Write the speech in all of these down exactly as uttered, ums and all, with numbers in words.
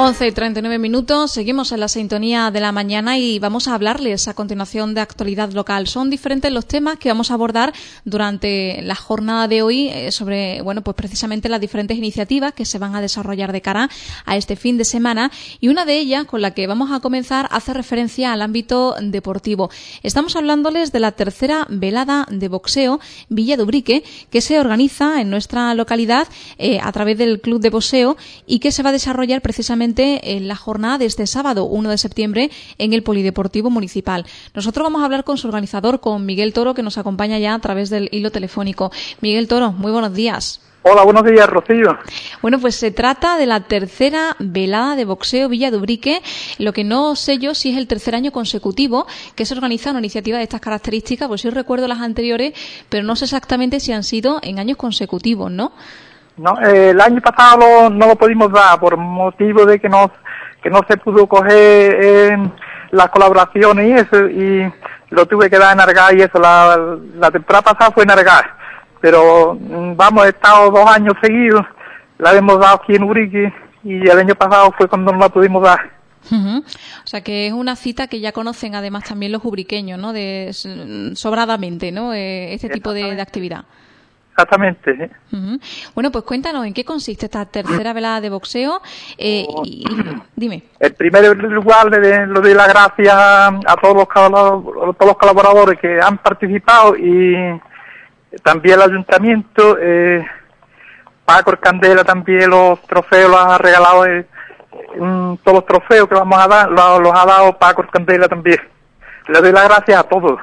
once y treinta y nueve minutos, seguimos en la sintonía de la mañana y vamos a hablarles a continuación de actualidad local. Son diferentes los temas que vamos a abordar durante la jornada de hoy eh, sobre, bueno, pues precisamente las diferentes iniciativas que se van a desarrollar de cara a este fin de semana, y una de ellas, con la que vamos a comenzar, hace referencia al ámbito deportivo. Estamos hablándoles de la tercera velada de boxeo Villa de Ubrique, que se organiza en nuestra localidad eh, a través del Club de Boxeo y que se va a desarrollar precisamente en la jornada de este sábado, uno de septiembre, en el Polideportivo Municipal. Nosotros vamos a hablar con su organizador, con Miguel Toro, que nos acompaña ya a través del hilo telefónico. Miguel Toro, muy buenos días. Hola, buenos días, Rocío. Bueno, pues se trata de la tercera velada de boxeo Villa de Ubrique. Lo que no sé yo si es el tercer año consecutivo que se organiza una iniciativa de estas características, pues sí recuerdo las anteriores, pero no sé exactamente si han sido en años consecutivos, ¿no? No, eh, el año pasado lo, no lo pudimos dar por motivo de que no, que no se pudo coger eh, las colaboraciones y eso, y lo tuve que dar en Argás y eso. La, la temporada pasada fue en Argás, pero vamos, he estado dos años seguidos, la hemos dado aquí en Ubrique y el año pasado fue cuando no la pudimos dar. Uh-huh. O sea que es una cita que ya conocen además también los ubriqueños, ¿no? De, sobradamente, ¿no? Eh, este tipo de, de actividad. Exactamente. ¿Sí? Uh-huh. Bueno, pues cuéntanos en qué consiste esta tercera velada de boxeo. Eh, y, y, dime. El primer lugar le doy las gracias a todos los, todos los colaboradores que han participado y también el ayuntamiento. Eh, Paco Candela también los trofeos los ha regalado. Eh, todos los trofeos que vamos a dar los, los ha dado Paco Candela también. Le doy las gracias a todos.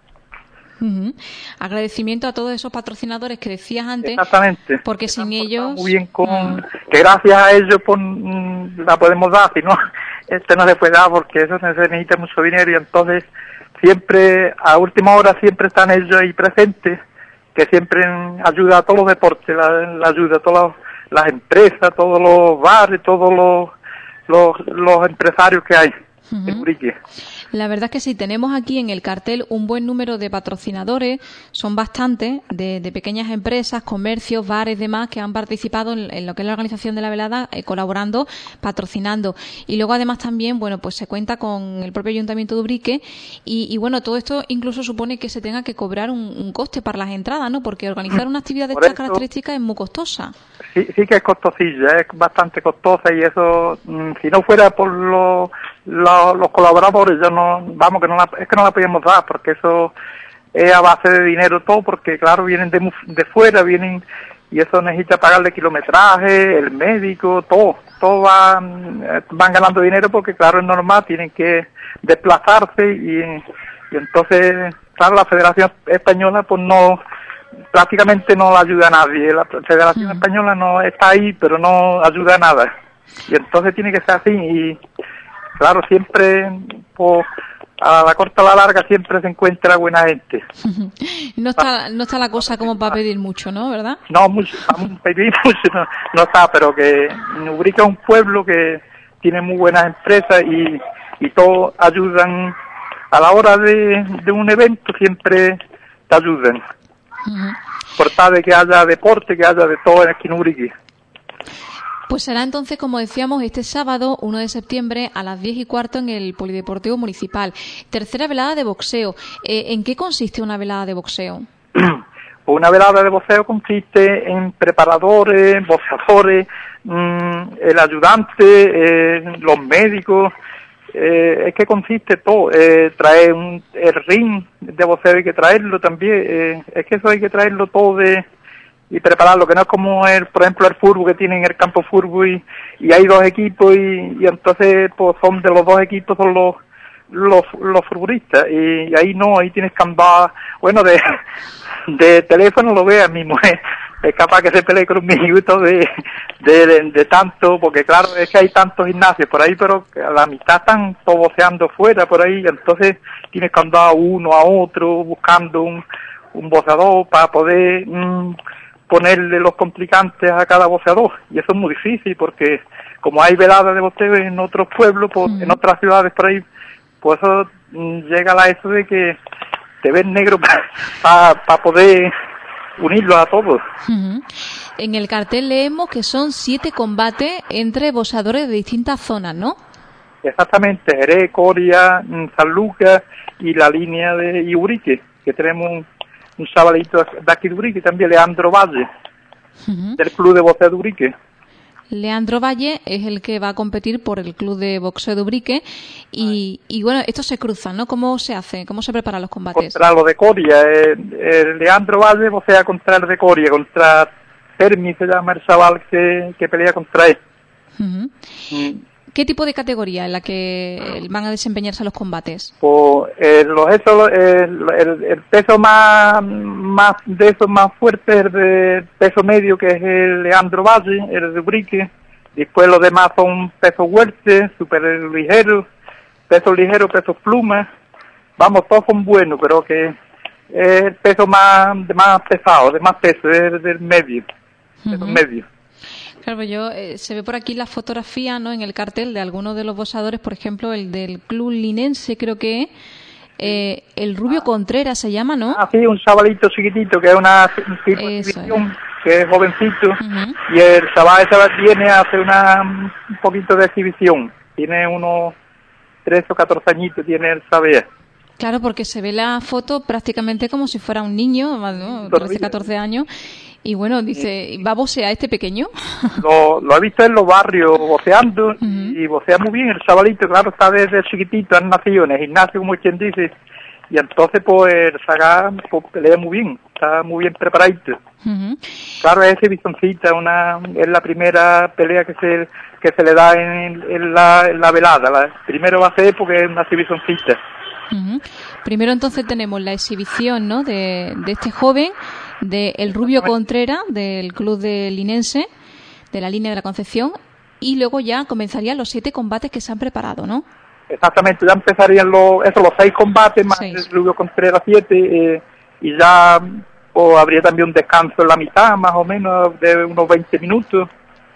Uh-huh. Agradecimiento a todos esos patrocinadores que decías antes. Exactamente. Porque sin ellos muy bien con uh-huh. que gracias a ellos pues, mm, la podemos dar, si no este no se puede dar porque eso se necesita mucho dinero, y entonces siempre a última hora siempre están ellos ahí presentes, que siempre ayuda a todos los deportes, la, la ayuda a todas las empresas, todos los bares, todos los los, los empresarios que hay uh-huh. en Ubrique. La verdad es que sí, tenemos aquí en el cartel un buen número de patrocinadores, son bastantes, de, de pequeñas empresas, comercios, bares, demás, que han participado en, en lo que es la organización de la velada, eh, colaborando, patrocinando. Y luego además también, bueno, pues se cuenta con el propio Ayuntamiento de Ubrique y, y bueno, todo esto incluso supone que se tenga que cobrar un, un coste para las entradas, ¿no? Porque organizar una actividad de estas características es muy costosa. Sí, sí que es costosilla, es bastante costosa, y eso, si no fuera por los los, los colaboradores, yo no, vamos, que no la, es que no la podíamos dar, porque eso es a base de dinero todo, porque claro, vienen de, de fuera, vienen, y eso necesita pagarle kilometraje, el médico, todo, todo va, van ganando dinero porque claro, es normal, tienen que desplazarse, y, y entonces, claro, la Federación Española pues no, prácticamente no la ayuda a nadie, la Federación mm. Española no está ahí, pero no ayuda a nada, y entonces tiene que ser así, y claro, siempre, pues, a la corta o a la larga siempre se encuentra buena gente. No está, no está la cosa como para pedir mucho, ¿no? ¿Verdad? No, mucho, pedir mucho no, no está, pero que Ubrique es un pueblo que tiene muy buenas empresas y, y todos ayudan a la hora de, de un evento, siempre te ayudan. Uh-huh. Por tal de que haya deporte, que haya de todo aquí en Ubrique. Pues será entonces, como decíamos, este sábado, uno de septiembre, a las diez y cuarto en el Polideportivo Municipal. Tercera velada de boxeo. Eh, ¿En qué consiste una velada de boxeo? Una velada de boxeo consiste en preparadores, boxeadores, mmm, el ayudante, eh, los médicos. Eh, es que consiste todo. Eh, traer un, el ring de boxeo hay que traerlo también. Eh, es que eso hay que traerlo todo de... y prepararlo, que no es como el, por ejemplo, el fútbol, que tienen el campo fútbol y, y hay dos equipos y, y entonces pues son de los dos equipos son los los, los futbolistas, y, y ahí no, ahí tienes que andar, bueno, de, de teléfono lo vea mi mujer, es capaz que se pelee con un minuto de, de, de, de tanto, porque claro, es que hay tantos gimnasios por ahí, pero a la mitad están todos boxeando fuera por ahí, entonces tienes que andar uno a otro buscando un, un boxeador para poder mmm, ponerle los complicantes a cada boxeador, y eso es muy difícil porque como hay veladas de boxeo en otros pueblos, pues, mm. en otras ciudades por ahí, pues eso mm, llega a eso de que te ven negro para pa, pa poder unirlos a todos. Uh-huh. En el cartel leemos que son siete combates entre boxeadores de distintas zonas, ¿no? Exactamente, Jerez, Coria, San Lucas y la línea de Iurique, que tenemos un, un chavalito de aquí de Urique, también Leandro Valle, uh-huh. del Club de Boxeo de Urique. Leandro Valle es el que va a competir por el Club de Boxeo de Ubrique y, y bueno, estos se cruzan, ¿no? ¿Cómo se hace? ¿Cómo se preparan los combates? Contra los de Coria, eh, eh, Leandro Valle boxea contra el de Coria, contra Termi se llama el chaval que, que pelea contra él. Uh-huh. Mm. ¿Qué tipo de categoría en la que van a desempeñarse los combates? Pues eh, los esos, el, el, el peso más, más de esos más fuerte es el de peso medio, que es el Leandro Valle, el de Ubrique. Después los demás son pesos huertes, super ligeros, pesos ligeros, pesos plumas. Vamos, todos son buenos, pero que es el peso más, más pesado, de más peso, es el del medio, peso uh-huh. medio. Claro, yo eh, se ve por aquí la fotografía, ¿no? En el cartel de algunos de los boxeadores, por ejemplo, el del Club Linense, creo que eh, el Rubio ah. Contreras se llama, ¿no? Ah, sí, un chavalito chiquitito que es una exhibición, es. que es jovencito, uh-huh. y el chaval ese viene a hacer una, un poquito de exhibición. Tiene unos trece o catorce añitos, tiene el saber. Claro, porque se ve la foto prácticamente como si fuera un niño, ¿no? trece, catorce años. Y bueno, dice, ¿va a boxear este pequeño? Lo, lo he visto en los barrios boxeando, uh-huh. y boxea muy bien el chavalito, claro, está desde chiquitito, han nacido en el gimnasio, como quien dice, y entonces pues el Saga pues, pelea muy bien, está muy bien preparadito. Uh-huh. Claro, es exhibicioncita, una, es la primera pelea que se que se le da en, en, la, en la velada, la, primero va a ser porque es una exhibicioncita. Uh-huh. Primero entonces tenemos la exhibición, ¿no?, de, de este joven, de el Rubio Contreras, del Club de Linense, de la línea de la Concepción, y luego ya comenzarían los siete combates que se han preparado, ¿no? Exactamente, ya empezarían los, eso, los seis combates, más seis. El Rubio Contreras siete, eh, y ya pues, habría también un descanso en la mitad, más o menos, de unos veinte minutos,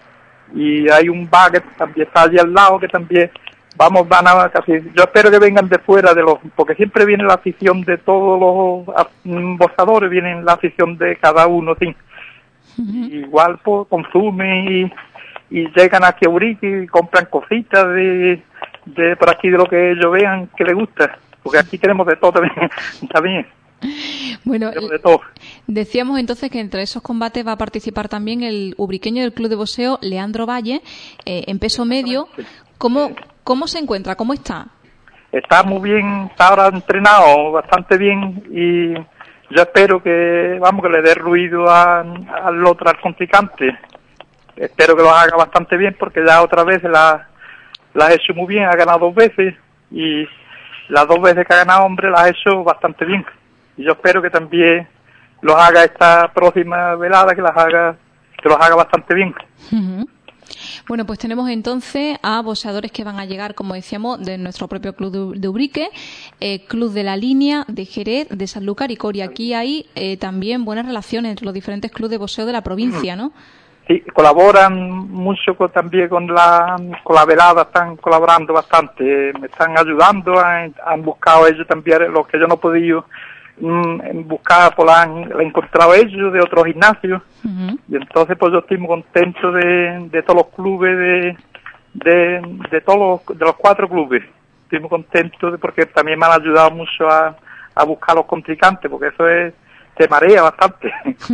y hay un bar que también está allí al lado, que también... Vamos, van a casi, yo espero que vengan de fuera de los, porque siempre viene la afición de todos los boxeadores, viene la afición de cada uno, sí. Uh-huh. Igual pues consumen y, y llegan aquí a Urique y compran cositas de, de por aquí de lo que ellos vean que les gusta, porque aquí tenemos de todo también, también. Bueno, de todo. Decíamos entonces que entre esos combates va a participar también el ubriqueño del Club de Boxeo, Leandro Valle, eh, en peso medio. ¿Cómo, ¿Cómo se encuentra? ¿Cómo está? Está muy bien, está ahora entrenado bastante bien y yo espero que, vamos, que le dé ruido a, al otro, al contrincante. Espero que lo haga bastante bien porque ya otra vez la, la ha hecho muy bien, ha ganado dos veces y las dos veces que ha ganado, hombre, la ha hecho bastante bien. Y yo espero que también los haga esta próxima velada, que las haga, que los haga bastante bien. Uh-huh. Bueno, pues tenemos entonces a boxeadores que van a llegar, como decíamos, de nuestro propio Club de Ubrique, eh, Club de la Línea, de Jerez, de Sanlúcar y Coria. Aquí hay eh, también buenas relaciones entre los diferentes clubes de boxeo de la provincia, ¿no? Sí, colaboran mucho con, también con la, con la velada, están colaborando bastante, me están ayudando, han, han buscado ellos también los que yo no he podido mm, buscar, pues la han, la han encontrado ellos de otros gimnasios. Uh-huh. Y entonces pues yo estoy muy contento de, de todos los clubes, de, de, de todos los, de los cuatro clubes. Estoy muy contento de, porque también me han ayudado mucho a, a buscar los contrincantes, porque eso es, se marea bastante.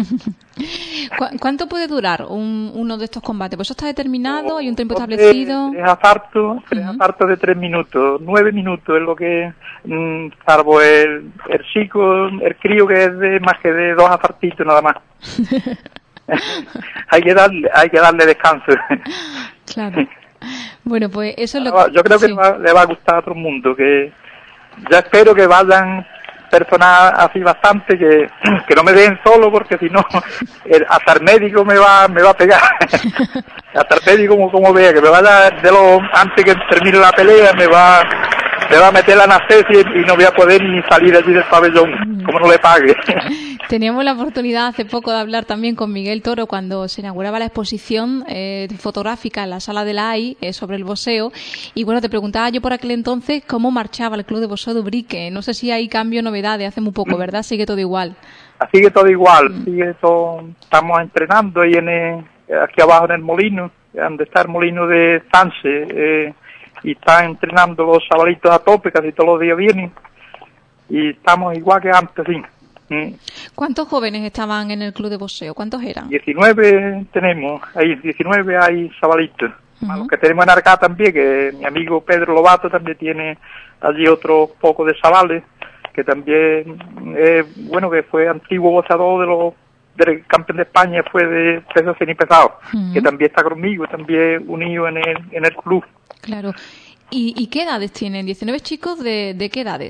¿Cu- ¿Cuánto puede durar un, uno de estos combates? ¿Pues eso está determinado? ¿Hay un tiempo establecido? Tres asaltos, tres uh-huh. asaltos de tres minutos, nueve minutos es lo que, mm, salvo el, el chico, el crío que es de más que de dos asaltitos nada más. hay que darle, hay que darle descanso. Claro. Bueno, pues eso es lo que... Yo creo que sí. le, va, le va a gustar a todo el mundo, que ya espero que vayan personas así bastante, que, que no me dejen solo, porque si no, el, hasta el médico me va me va a pegar. Hasta el médico, como, como vea, que me vaya de lo, antes que termine la pelea, me va me va a meter la anestesia y no voy a poder ni salir allí del pabellón, como no le pague. Teníamos la oportunidad hace poco de hablar también con Miguel Toro cuando se inauguraba la exposición eh, fotográfica en la sala de la A I eh, sobre el boxeo, y bueno, te preguntaba yo por aquel entonces cómo marchaba el Club de Boxeo de Ubrique. No sé si hay cambio o novedades, hace muy poco, ¿verdad? Sigue todo igual. sigue todo igual, mm. sigue todo, estamos entrenando ahí en el, aquí abajo en el molino, donde está el molino de Sanse, eh, y están entrenando los chavalitos a tope, casi todos los días vienen, y estamos igual que antes, sí. Mm. ¿Cuántos jóvenes estaban en el club de boxeo? ¿Cuántos eran? diecinueve tenemos, ahí diecinueve hay chavalitos. Uh-huh. Los que tenemos en Arcá también, que mi amigo Pedro Lobato también tiene allí otro poco de chavales, que también, eh, bueno, que fue antiguo boxeador de los del campeón de España, fue de peso semipesado, uh-huh. que también está conmigo, también unido en el, en el club. Claro. ¿Y, y qué edades tienen? ¿diecinueve chicos de, de qué edades?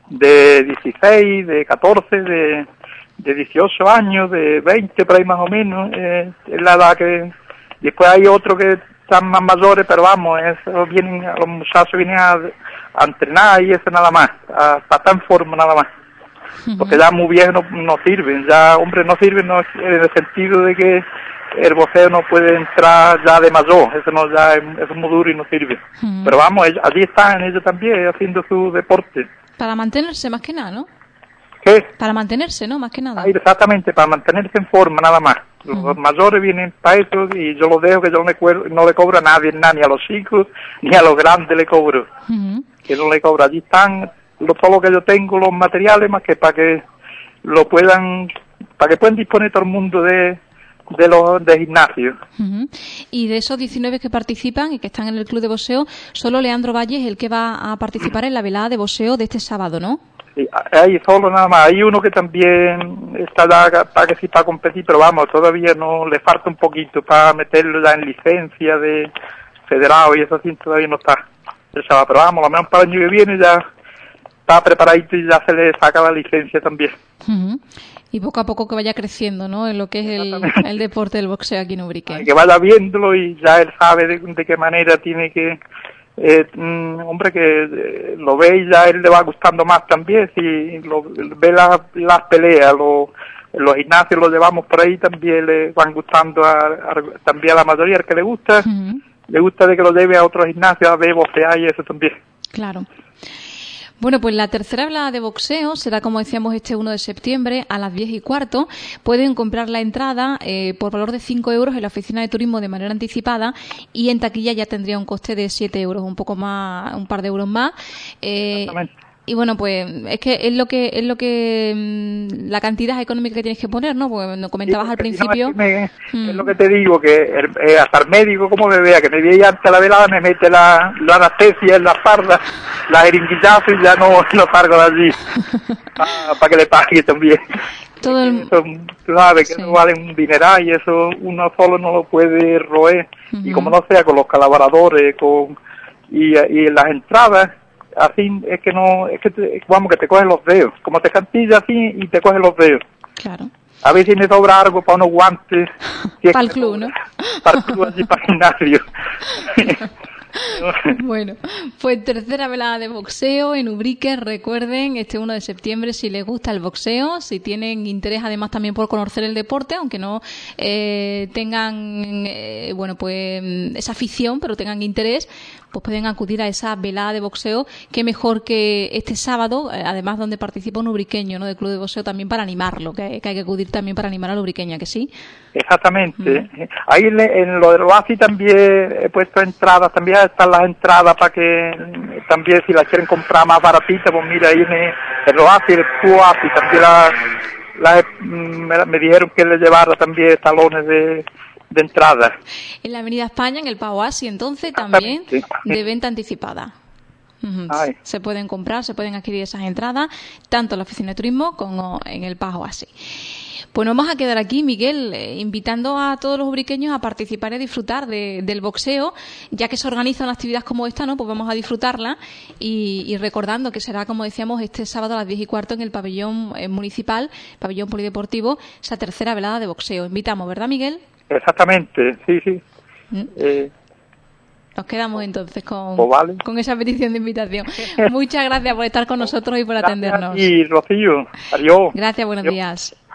De dieciséis, de catorce, de, de dieciocho años, de veinte, por ahí más o menos, eh, es la edad que... Después hay otros que están más mayores, pero vamos, eso vienen, los muchachos vienen a, a entrenar y eso nada más, a, a estar en forma nada más. Porque ya muy viejos no, no sirven, ya hombres no sirven no, en el sentido de que el boxeo no puede entrar ya de mayor, eso no ya es, es muy duro y no sirve. Uh-huh. Pero vamos, ellos, allí están ellos también haciendo su deporte. Para mantenerse más que nada, ¿no? ¿Qué? Para mantenerse, ¿no? Más que nada. Ahí, exactamente, para mantenerse en forma nada más. Los uh-huh. mayores vienen para eso y yo los dejo que yo no le, no le cobro a nadie, nada, ni a los chicos, ni a los grandes le cobro. Uh-huh. Que no le cobro. Allí están lo, todo lo que yo tengo, los materiales, más que para que lo puedan, para que puedan disponer todo el mundo de, de los de gimnasio. Uh-huh. Y de esos diecinueve que participan y que están en el club de boxeo, solo Leandro Valle es el que va a participar en la velada de boxeo de este sábado, ¿no? Sí, hay solo nada más. Hay uno que también está ya para que sí para competir, pero vamos, todavía no le falta un poquito para meterlo ya en licencia de federado y eso así todavía no está. Pero vamos, lo menos para el año que viene ya está preparadito y ya se le saca la licencia también. Uh-huh. Y poco a poco que vaya creciendo, ¿no? En lo que es el, el deporte del boxeo aquí en Ubrique. Ay, que vaya viéndolo y ya él sabe de, de qué manera tiene que... Eh, mm, hombre, que eh, lo ve y ya él le va gustando más también. Si lo, ve las las peleas, lo, los gimnasios los llevamos por ahí, también le van gustando a, a, también a la mayoría, al que le gusta. Uh-huh. Le gusta de que lo lleve a otros gimnasios a ver boxear y eso también. Claro. Bueno, pues la tercera velada de boxeo será, como decíamos, este uno de septiembre a las diez y cuarto. Pueden comprar la entrada eh, por valor de cinco euros en la oficina de turismo de manera anticipada y en taquilla ya tendría un coste de siete euros, un poco más, un par de euros más. Eh, Exactamente. Y bueno, pues es que es lo que es lo que mmm, la cantidad económica que tienes que poner, ¿no? Porque nos comentabas sí, al principio. No, es, que me, mm. es lo que te digo, que el, eh, hasta el médico, como me vea, que me veía antes la velada, me mete la, la anestesia en la espalda, la jeringuillazo y ya no, no salgo de allí. Para pa que le pague también. Todo el... Eso, tú sabes que sí. No valen un dineral y eso uno solo no lo puede roer. Uh-huh. Y como no sea con los colaboradores con y, y las entradas, así es que no, es que te, vamos, que te cogen los dedos, como te cantilla así y te cogen los dedos. Claro. A ver si me sobra algo para unos guantes. Si para el club, ¿no? Para el club, así, para el gimnasio. Bueno, pues tercera velada de boxeo en Ubrique. Recuerden, este uno de septiembre, si les gusta el boxeo, si tienen interés además también por conocer el deporte, aunque no eh, tengan eh, bueno pues esa afición, pero tengan interés, pues pueden acudir a esa velada de boxeo. Qué mejor que este sábado, eh, además donde participa un ubriqueño, ¿no?, del club de boxeo, también para animarlo, que, que hay que acudir también para animar al ubriqueño, ¿que sí? Exactamente. Mm. Ahí en lo del Oasis también he puesto entradas, también están las entradas para que también si las quieren comprar más baratitas, pues mira, ahí en el, el Oasis, el Oasis, también la, la, me, me dijeron que le llevara también talones de, de entrada. En la Avenida España, en el Oasis, entonces también de venta anticipada. Uh-huh. Se pueden comprar, se pueden adquirir esas entradas, tanto en la oficina de turismo como en el Oasis. Pues nos vamos a quedar aquí, Miguel, eh, invitando a todos los ubriqueños a participar y a disfrutar de, del boxeo, ya que se organiza una actividad como esta, ¿no? Pues vamos a disfrutarla y, y recordando que será, como decíamos, este sábado a las diez y cuarto en el pabellón eh, municipal, pabellón polideportivo, esa tercera velada de boxeo. Invitamos, ¿verdad, Miguel? Exactamente, sí, sí. ¿Mm? Eh... Nos quedamos entonces con, pues vale. con esa petición de invitación. Muchas gracias por estar con nosotros y por atendernos. Y Rocío, adiós. Gracias, buenos adiós. días.